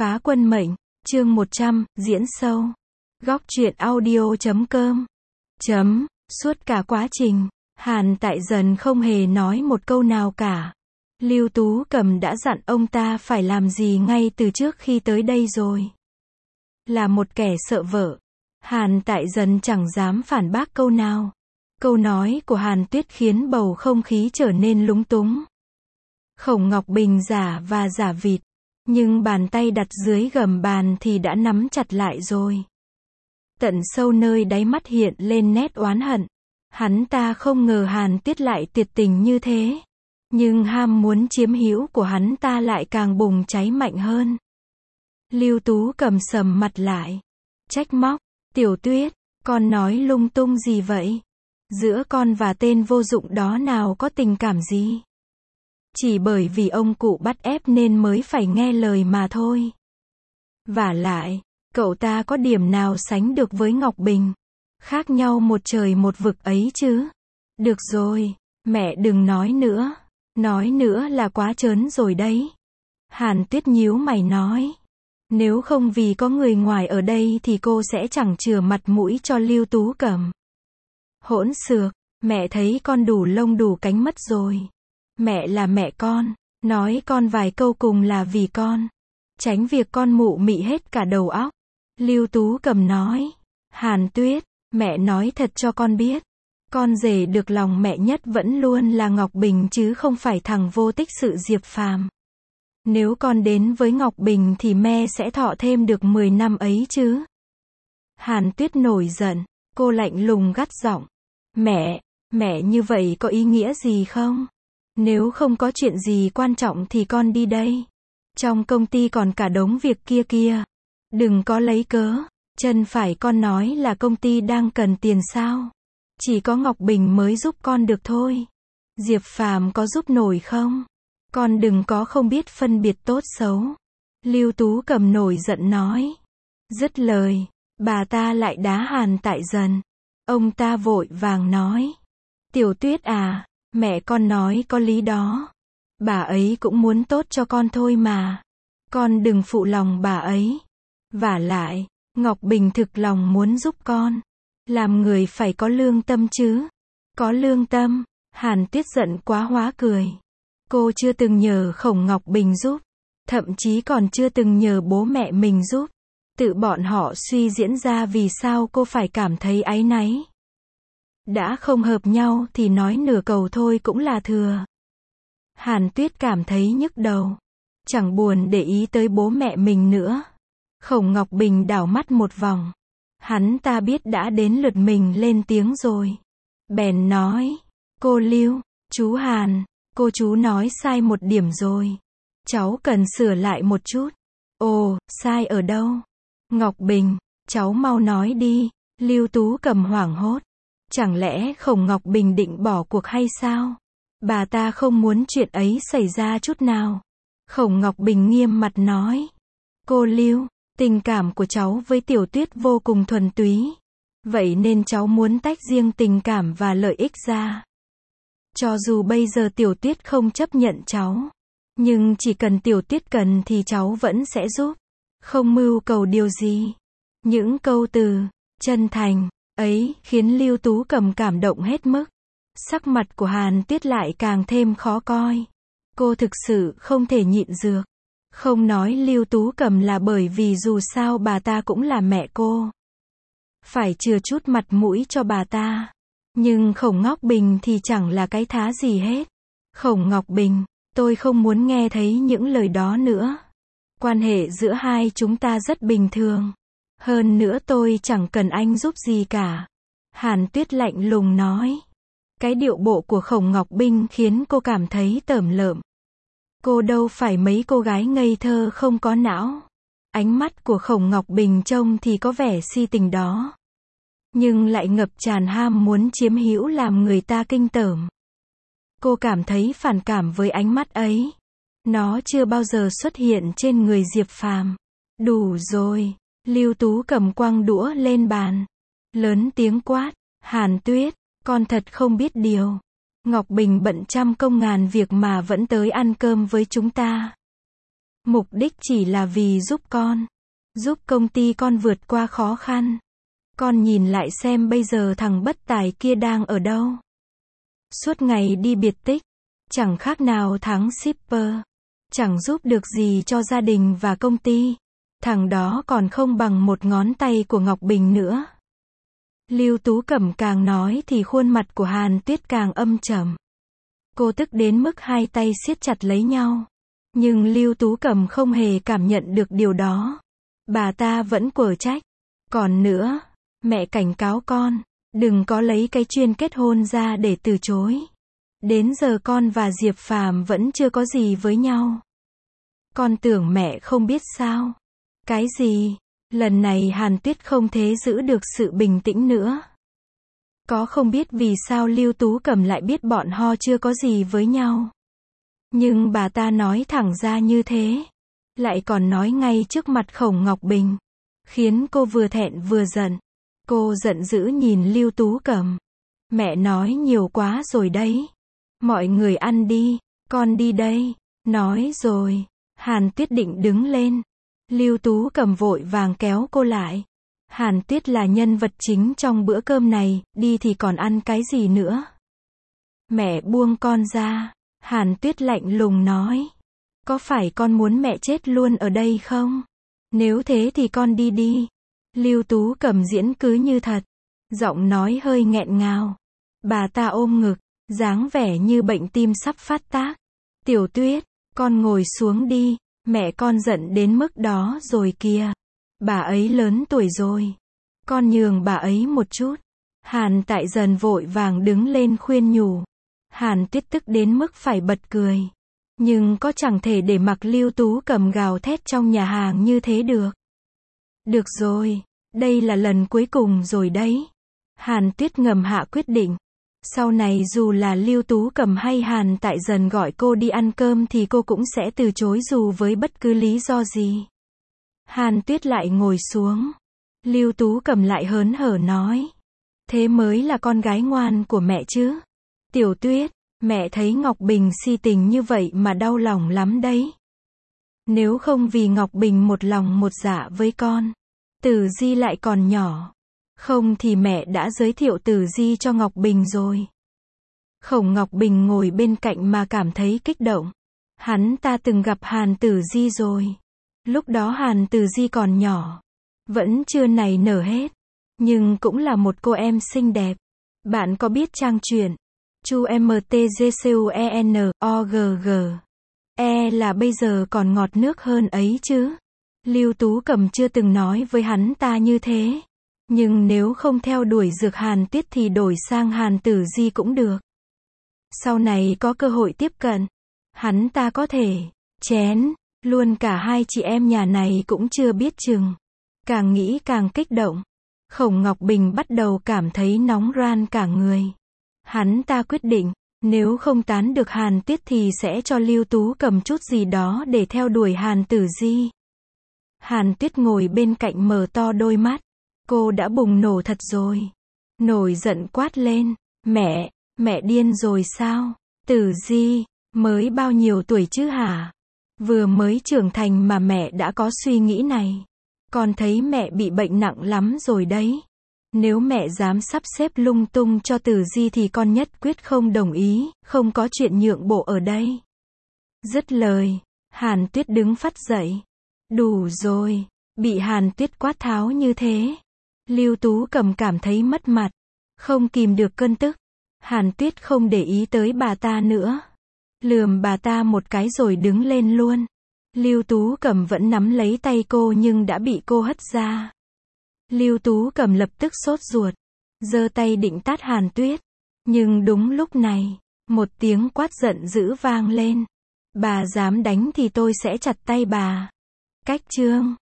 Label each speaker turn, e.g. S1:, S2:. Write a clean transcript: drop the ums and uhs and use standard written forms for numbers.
S1: Phá quân mệnh, chương 100, diễn sâu. Góc truyện audio.com. Suốt cả quá trình, Hàn Tại Dần không hề nói một câu nào cả. Lưu Tú Cầm đã dặn ông ta phải làm gì ngay từ trước khi tới đây rồi. Là một kẻ sợ vợ, Hàn Tại Dần chẳng dám phản bác câu nào. Câu nói của Hàn Tuyết khiến bầu không khí trở nên lúng túng. Khổng Ngọc Bình giả và giả vịt, nhưng bàn tay đặt dưới gầm bàn thì đã nắm chặt lại rồi. Tận sâu nơi đáy mắt hiện lên nét oán hận. Hắn ta không ngờ Hàn Tuyết lại tuyệt tình như thế. Nhưng ham muốn chiếm hữu của hắn ta lại càng bùng cháy mạnh hơn. Lưu Tú Cầm sầm mặt lại, trách móc, Tiểu Tuyết, con nói lung tung gì vậy? Giữa con và tên vô dụng đó nào có tình cảm gì? Chỉ bởi vì ông cụ bắt ép nên mới phải nghe lời mà thôi. Vả lại, cậu ta có điểm nào sánh được với Ngọc Bình? Khác nhau một trời một vực ấy chứ. Được rồi, mẹ đừng nói nữa là quá trớn rồi đấy. Hàn Tuyết nhíu mày nói. Nếu không vì có người ngoài ở đây thì cô sẽ chẳng chừa mặt mũi cho Lưu Tú Cầm. Hỗn xược, mẹ thấy con đủ lông đủ cánh mất rồi. Mẹ là mẹ con, nói con vài câu cùng là vì con. Tránh việc con mụ mị hết cả đầu óc. Lưu Tú Cầm nói. Hàn Tuyết, mẹ nói thật cho con biết. Con rể được lòng mẹ nhất vẫn luôn là Ngọc Bình chứ không phải thằng vô tích sự Diệp Phàm. Nếu con đến với Ngọc Bình thì mẹ sẽ thọ thêm được 10 năm ấy chứ. Hàn Tuyết nổi giận, cô lạnh lùng gắt giọng. Mẹ như vậy có ý nghĩa gì không? Nếu không có chuyện gì quan trọng thì con đi đây. Trong công ty còn cả đống việc kia. Đừng có lấy cớ. Chân phải con nói là công ty đang cần tiền sao? Chỉ có Ngọc Bình mới giúp con được thôi. Diệp Phàm có giúp nổi không? Con đừng có không biết phân biệt tốt xấu. Lưu Tú Cầm nổi giận nói. Dứt lời, bà ta lại đá Hàn Tại Dần. Ông ta vội vàng nói. Tiểu Tuyết à, mẹ con nói có lý đó. Bà ấy cũng muốn tốt cho con thôi mà. Con đừng phụ lòng bà ấy. Vả lại, Ngọc Bình thực lòng muốn giúp con. Làm người phải có lương tâm chứ. Có lương tâm. Hàn Tuyết giận quá hóa cười. Cô chưa từng nhờ Khổng Ngọc Bình giúp. Thậm chí còn chưa từng nhờ bố mẹ mình giúp. Tự bọn họ suy diễn ra vì sao cô phải cảm thấy áy náy. Đã không hợp nhau thì nói nửa câu thôi cũng là thừa. Hàn Tuyết cảm thấy nhức đầu. Chẳng buồn để ý tới bố mẹ mình nữa. Khổng Ngọc Bình đảo mắt một vòng. Hắn ta biết đã đến lượt mình lên tiếng rồi. Bèn nói. Cô Lưu, chú Hàn, cô chú nói sai một điểm rồi. Cháu cần sửa lại một chút. Ồ, sai ở đâu? Ngọc Bình, cháu mau nói đi. Lưu Tú Cầm hoảng hốt. Chẳng lẽ Khổng Ngọc Bình định bỏ cuộc hay sao? Bà ta không muốn chuyện ấy xảy ra chút nào. Khổng Ngọc Bình nghiêm mặt nói. Cô Lưu, tình cảm của cháu với Tiểu Tuyết vô cùng thuần túy. Vậy nên cháu muốn tách riêng tình cảm và lợi ích ra. Cho dù bây giờ Tiểu Tuyết không chấp nhận cháu. Nhưng chỉ cần Tiểu Tuyết cần thì cháu vẫn sẽ giúp. Không mưu cầu điều gì. Những câu từ chân thành ấy khiến Lưu Tú Cầm cảm động hết mức. Sắc mặt của Hàn Tuyết lại càng thêm khó coi. Cô thực sự không thể nhịn được. Không nói Lưu Tú Cầm là bởi vì dù sao bà ta cũng là mẹ cô. Phải chừa chút mặt mũi cho bà ta. Nhưng Khổng Ngọc Bình thì chẳng là cái thá gì hết. Khổng Ngọc Bình, tôi không muốn nghe thấy những lời đó nữa. Quan hệ giữa hai chúng ta rất bình thường. Hơn nữa tôi chẳng cần anh giúp gì cả. Hàn Tuyết lạnh lùng nói. Cái điệu bộ của Khổng Ngọc Bình khiến cô cảm thấy tởm lợm. Cô đâu phải mấy cô gái ngây thơ không có não. Ánh mắt của Khổng Ngọc Bình trông thì có vẻ si tình đó. Nhưng lại ngập tràn ham muốn chiếm hữu làm người ta kinh tởm. Cô cảm thấy phản cảm với ánh mắt ấy. Nó chưa bao giờ xuất hiện trên người Diệp Phàm. Đủ rồi. Lưu Tú Cầm quăng đũa lên bàn. Lớn tiếng quát. Hàn Tuyết, con thật không biết điều. Ngọc Bình bận trăm công ngàn việc mà vẫn tới ăn cơm với chúng ta. Mục đích chỉ là vì giúp con. Giúp công ty con vượt qua khó khăn. Con nhìn lại xem bây giờ thằng bất tài kia đang ở đâu. Suốt ngày đi biệt tích. Chẳng khác nào tháng shipper. Chẳng giúp được gì cho gia đình và công ty. Thằng đó còn không bằng một ngón tay của Ngọc Bình nữa. Lưu Tú Cẩm càng nói thì khuôn mặt của Hàn Tuyết càng âm trầm. Cô tức đến mức hai tay siết chặt lấy nhau. Nhưng Lưu Tú Cẩm không hề cảm nhận được điều đó. Bà ta vẫn quở trách. Còn nữa, mẹ cảnh cáo con, đừng có lấy cái chuyên kết hôn ra để từ chối. Đến giờ con và Diệp Phàm vẫn chưa có gì với nhau. Con tưởng mẹ không biết sao? Cái gì? Lần này Hàn Tuyết không thể giữ được sự bình tĩnh nữa. Có không biết vì sao Lưu Tú Cẩm lại biết bọn họ chưa có gì với nhau. Nhưng bà ta nói thẳng ra như thế. Lại còn nói ngay trước mặt Khổng Ngọc Bình. Khiến cô vừa thẹn vừa giận. Cô giận dữ nhìn Lưu Tú Cẩm. Mẹ nói nhiều quá rồi đấy. Mọi người ăn đi, con đi đây. Nói rồi, Hàn Tuyết định đứng lên. Lưu Tú Cẩm vội vàng kéo cô lại. Hàn Tuyết là nhân vật chính trong bữa cơm này, đi thì còn ăn cái gì nữa. Mẹ buông con ra. Hàn Tuyết lạnh lùng nói. Có phải con muốn mẹ chết luôn ở đây không? Nếu thế thì con đi đi. Lưu Tú Cẩm diễn cứ như thật. Giọng nói hơi nghẹn ngào. Bà ta ôm ngực, dáng vẻ như bệnh tim sắp phát tác. Tiểu Tuyết, con ngồi xuống đi. Mẹ con giận đến mức đó rồi kìa. Bà ấy lớn tuổi rồi. Con nhường bà ấy một chút. Hàn Tại Dần vội vàng đứng lên khuyên nhủ. Hàn Tuyết tức đến mức phải bật cười. Nhưng có chẳng thể để mặc Lưu Tú Cẩm gào thét trong nhà hàng như thế được. Được rồi, đây là lần cuối cùng rồi đấy. Hàn Tuyết ngầm hạ quyết định. Sau này dù là Lưu Tú Cẩm hay Hàn Tại Dần gọi cô đi ăn cơm thì cô cũng sẽ từ chối dù với bất cứ lý do gì. Hàn Tuyết lại ngồi xuống. Lưu Tú Cẩm lại hớn hở nói. Thế mới là con gái ngoan của mẹ chứ. Tiểu Tuyết, mẹ thấy Ngọc Bình si tình như vậy mà đau lòng lắm đấy. Nếu không vì Ngọc Bình một lòng một dạ với con, Tử Di lại còn nhỏ. Không thì mẹ đã giới thiệu Tử Di cho Ngọc Bình rồi. Khổng Ngọc Bình ngồi bên cạnh mà cảm thấy kích động. Hắn ta từng gặp Hàn Tử Di rồi. Lúc đó Hàn Tử Di còn nhỏ. Vẫn chưa nảy nở hết. Nhưng cũng là một cô em xinh đẹp. Bạn có biết trang truyện Chu MTGCUEN OGG là bây giờ còn ngọt nước hơn ấy chứ? Lưu Tú Cẩm chưa từng nói với hắn ta như thế. Nhưng nếu không theo đuổi dược Hàn Tuyết thì đổi sang Hàn Tử Di cũng được. Sau này có cơ hội tiếp cận, hắn ta có thể chén luôn cả hai chị em nhà này cũng chưa biết chừng. Càng nghĩ càng kích động. Khổng Ngọc Bình bắt đầu cảm thấy nóng ran cả người. Hắn ta quyết định, nếu không tán được Hàn Tuyết thì sẽ cho Lưu Tú Cẩm chút gì đó để theo đuổi Hàn Tử Di. Hàn Tuyết ngồi bên cạnh mở to đôi mắt. Cô đã bùng nổ thật rồi. Nổi giận quát lên. Mẹ điên rồi sao? Tử Di, mới bao nhiêu tuổi chứ hả? Vừa mới trưởng thành mà mẹ đã có suy nghĩ này. Con thấy mẹ bị bệnh nặng lắm rồi đấy. Nếu mẹ dám sắp xếp lung tung cho Tử Di thì con nhất quyết không đồng ý, không có chuyện nhượng bộ ở đây. Dứt lời, Hàn Tuyết đứng phắt dậy. Đủ rồi, bị Hàn Tuyết quát tháo như thế. Lưu Tú Cẩm cảm thấy mất mặt, không kìm được cơn tức. Hàn Tuyết không để ý tới bà ta nữa. Lườm bà ta một cái rồi đứng lên luôn. Lưu Tú Cẩm vẫn nắm lấy tay cô nhưng đã bị cô hất ra. Lưu Tú Cẩm lập tức sốt ruột, giơ tay định tát Hàn Tuyết. Nhưng đúng lúc này, một tiếng quát giận dữ vang lên. Bà dám đánh thì tôi sẽ chặt tay bà. Cách chương